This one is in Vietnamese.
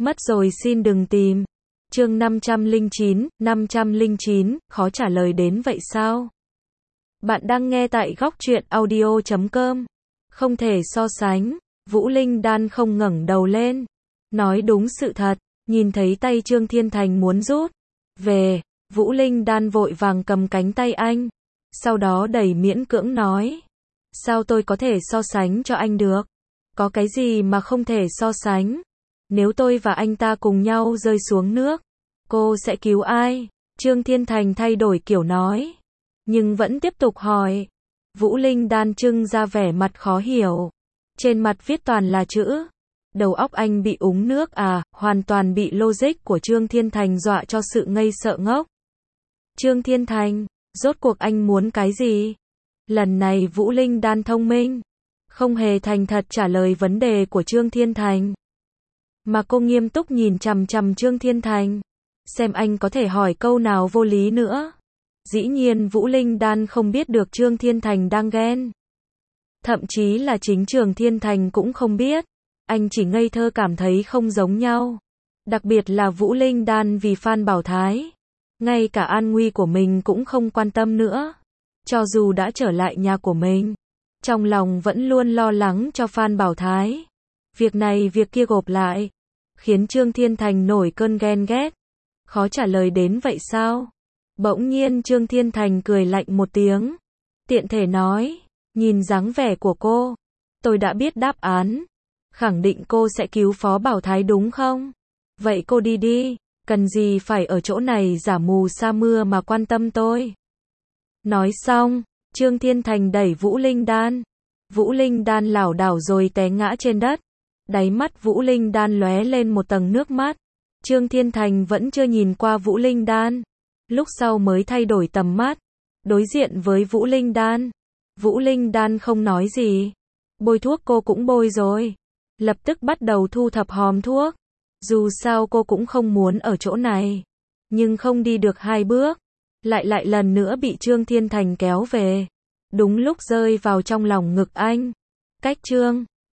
Mất rồi xin đừng tìm. Chương 509, khó trả lời đến vậy sao? Bạn đang nghe tại góc truyện audio.com. Không thể so sánh. Vũ Linh Đan không ngẩng đầu lên. Nói đúng sự thật, nhìn thấy tay Trương Thiên Thành muốn rút về, Vũ Linh Đan vội vàng cầm cánh tay anh. Sau đó đầy miễn cưỡng nói. Sao tôi có thể so sánh cho anh được? Có cái gì mà không thể so sánh? Nếu tôi và anh ta cùng nhau rơi xuống nước, cô sẽ cứu ai? Trương Thiên Thành thay đổi kiểu nói, nhưng vẫn tiếp tục hỏi. Vũ Linh Đan trưng ra vẻ mặt khó hiểu. Trên mặt viết toàn là chữ. Đầu óc anh bị úng nước à, hoàn toàn bị logic của Trương Thiên Thành dọa cho sự ngây sợ ngốc. Trương Thiên Thành, rốt cuộc anh muốn cái gì? Lần này Vũ Linh Đan thông minh, không hề thành thật trả lời vấn đề của Trương Thiên Thành. Mà cô nghiêm túc nhìn chằm chằm Trương Thiên Thành, xem anh có thể hỏi câu nào vô lý nữa. Dĩ nhiên Vũ Linh Đan không biết được Trương Thiên Thành đang ghen. Thậm chí là chính Trương Thiên Thành cũng không biết. Anh chỉ ngây thơ cảm thấy không giống nhau. Đặc biệt là Vũ Linh Đan vì Phan Bảo Thái. Ngay cả an nguy của mình cũng không quan tâm nữa. Cho dù đã trở lại nhà của mình, trong lòng vẫn luôn lo lắng cho Phan Bảo Thái. Việc này việc kia gộp lại, khiến Trương Thiên Thành nổi cơn ghen ghét. Khó trả lời đến vậy sao? Bỗng nhiên Trương Thiên Thành cười lạnh một tiếng. Tiện thể nói, nhìn dáng vẻ của cô, tôi đã biết đáp án. Khẳng định cô sẽ cứu Phó Bảo Thái đúng không? Vậy cô đi đi, cần gì phải ở chỗ này giả mù sa mưa mà quan tâm tôi. Nói xong, Trương Thiên Thành đẩy Vũ Linh Đan. Vũ Linh Đan lảo đảo rồi té ngã trên đất. Đáy mắt Vũ Linh Đan lóe lên một tầng nước mắt. Trương Thiên Thành vẫn chưa nhìn qua Vũ Linh Đan. Lúc sau mới thay đổi tầm mắt. Đối diện với Vũ Linh Đan. Vũ Linh Đan không nói gì. Bôi thuốc cô cũng bôi rồi. Lập tức bắt đầu thu thập hòm thuốc. Dù sao cô cũng không muốn ở chỗ này. Nhưng không đi được 2 bước. Lại lần nữa bị Trương Thiên Thành kéo về. Đúng lúc rơi vào trong lòng ngực anh. Cách Trương